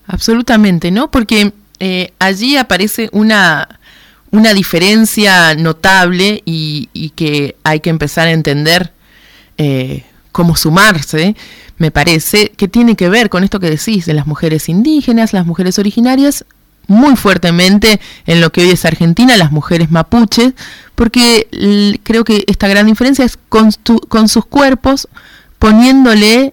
Absolutamente, ¿no? Porque allí aparece una diferencia notable y que hay que empezar a entender cómo sumarse, me parece, que tiene que ver con esto que decís de las mujeres indígenas, las mujeres originarias, muy fuertemente en lo que hoy es Argentina, las mujeres mapuches, porque creo que esta gran diferencia es con sus cuerpos poniéndole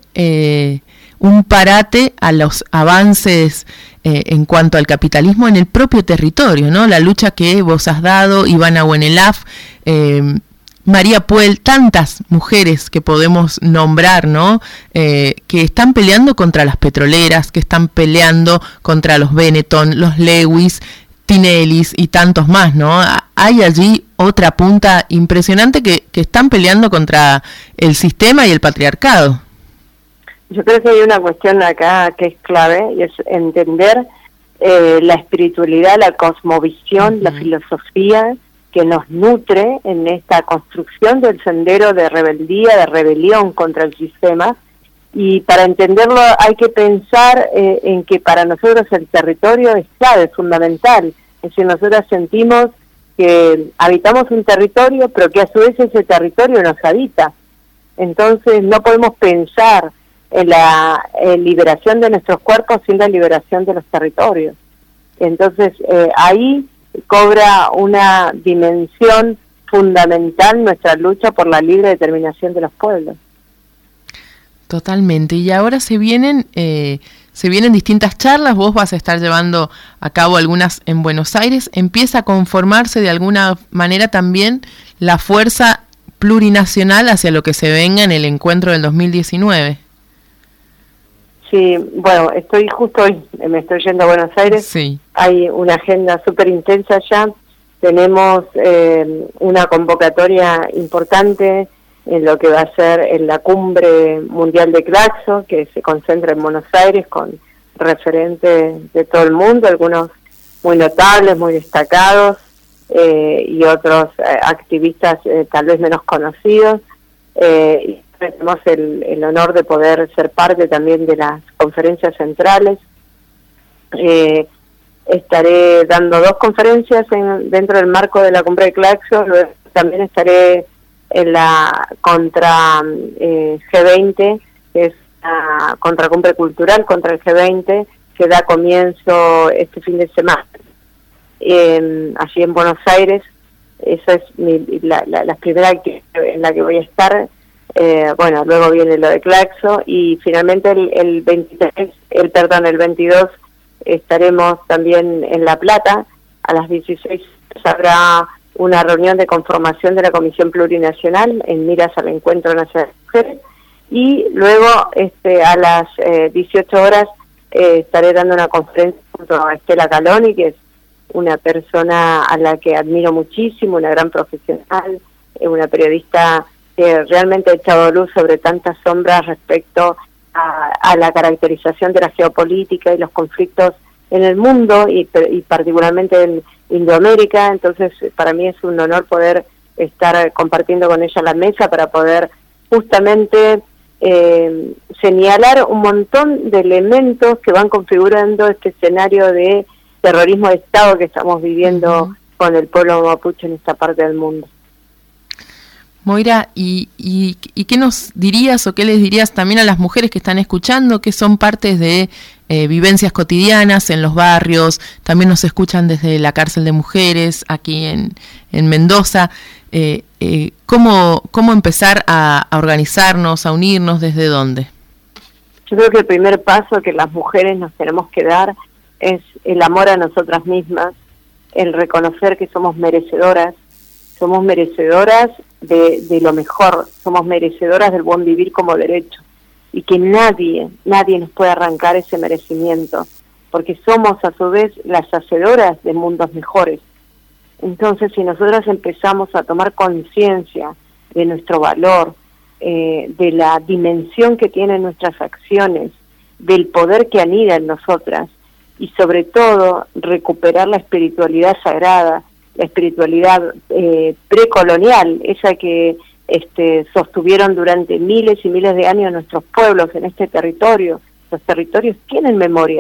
un parate a los avances en cuanto al capitalismo en el propio territorio, ¿no? La lucha que vos has dado, Ivana Huenelaf, María Puel, tantas mujeres que podemos nombrar, ¿no? Que están peleando contra las petroleras, que están peleando contra los Benetton, los Lewis, Tinellis y tantos más, ¿no? Hay allí otra punta impresionante que están peleando contra el sistema y el patriarcado. Yo creo que hay una cuestión acá que es clave, y es entender la espiritualidad, la cosmovisión, la filosofía que nos nutre en esta construcción del sendero de rebeldía, de rebelión contra el sistema. Y para entenderlo hay que pensar en que para nosotros el territorio es clave, es fundamental. Es decir, nosotros sentimos que habitamos un territorio, pero que a su vez ese territorio nos habita. Entonces no podemos pensar en la liberación de nuestros cuerpos sin la liberación de los territorios. Entonces ahí cobra una dimensión fundamental nuestra lucha por la libre determinación de los pueblos. Totalmente. Y ahora se vienen distintas charlas, vos vas a estar llevando a cabo algunas en Buenos Aires. Empieza a conformarse de alguna manera también la fuerza plurinacional hacia lo que se venga en el encuentro del 2019. Sí, bueno, estoy justo hoy, me estoy yendo a Buenos Aires. Sí. Hay una agenda súper intensa ya. Tenemos una convocatoria importante en lo que va a ser en la Cumbre Mundial de Claxo, que se concentra en Buenos Aires con referentes de todo el mundo, algunos muy notables, muy destacados, y otros activistas tal vez menos conocidos. Y tenemos el honor de poder ser parte también de las conferencias centrales. Estaré dando 2 conferencias dentro del marco de la Cumbre de Claxo. Luego también estaré en la contra G20, que es la contracumbre cultural contra el G20, que da comienzo este fin de semana allí en Buenos Aires. Esa es la primera en la que voy a estar. Bueno, luego viene lo de Claxo y finalmente el 22 estaremos también en La Plata. A las 16 habrá una reunión de conformación de la Comisión Plurinacional en miras al Encuentro Nacional de Mujeres, y luego a las 18 horas estaré dando una conferencia junto a Estela Caloni, que es una persona a la que admiro muchísimo, una gran profesional, una periodista que realmente ha echado luz sobre tantas sombras respecto a la caracterización de la geopolítica y los conflictos en el mundo y particularmente en Indoamérica. Entonces para mí es un honor poder estar compartiendo con ella la mesa para poder justamente señalar un montón de elementos que van configurando este escenario de terrorismo de Estado que estamos viviendo con el pueblo mapuche en esta parte del mundo. Moira, ¿y qué nos dirías o qué les dirías también a las mujeres que están escuchando, que son partes de vivencias cotidianas en los barrios? También nos escuchan desde la cárcel de mujeres aquí en Mendoza. ¿Cómo empezar a organizarnos, a unirnos? ¿Desde dónde? Yo creo que el primer paso que las mujeres nos tenemos que dar es el amor a nosotras mismas, el reconocer que somos merecedoras de lo mejor, somos merecedoras del buen vivir como derecho, y que nadie nos puede arrancar ese merecimiento, porque somos a su vez las hacedoras de mundos mejores. Entonces, si nosotras empezamos a tomar conciencia de nuestro valor, de la dimensión que tienen nuestras acciones, del poder que anida en nosotras, y sobre todo recuperar la espiritualidad sagrada, la espiritualidad precolonial, esa que sostuvieron durante miles y miles de años nuestros pueblos en este territorio. Los territorios tienen memoria,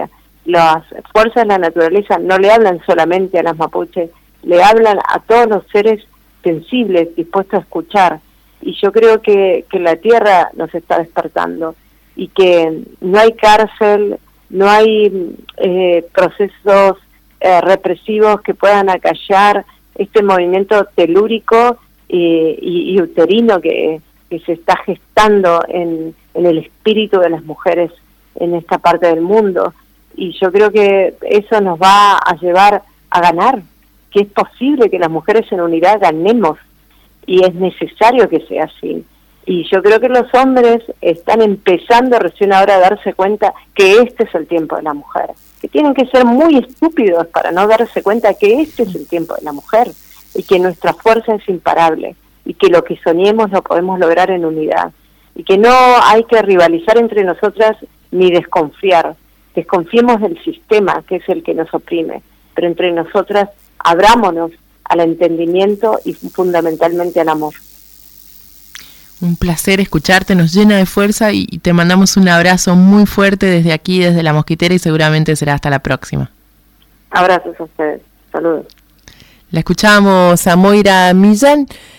las fuerzas de la naturaleza no le hablan solamente a las mapuches, le hablan a todos los seres sensibles, dispuestos a escuchar. Y yo creo que la tierra nos está despertando y que no hay cárcel, no hay procesos represivos que puedan acallar este movimiento telúrico y uterino que se está gestando en el espíritu de las mujeres en esta parte del mundo. Y yo creo que eso nos va a llevar a ganar, que es posible que las mujeres en unidad ganemos, y es necesario que sea así. Y yo creo que los hombres están empezando recién ahora a darse cuenta que este es el tiempo de la mujer, que tienen que ser muy estúpidos para no darse cuenta que este es el tiempo de la mujer, y que nuestra fuerza es imparable, y que lo que soñemos lo podemos lograr en unidad, y que no hay que rivalizar entre nosotras ni desconfiar. Desconfiemos del sistema, que es el que nos oprime, pero entre nosotras abrámonos al entendimiento y fundamentalmente al amor. Un placer escucharte, nos llena de fuerza y te mandamos un abrazo muy fuerte desde aquí, desde La Mosquitera, y seguramente será hasta la próxima. Abrazos a ustedes, saludos. La escuchamos a Moira Millán.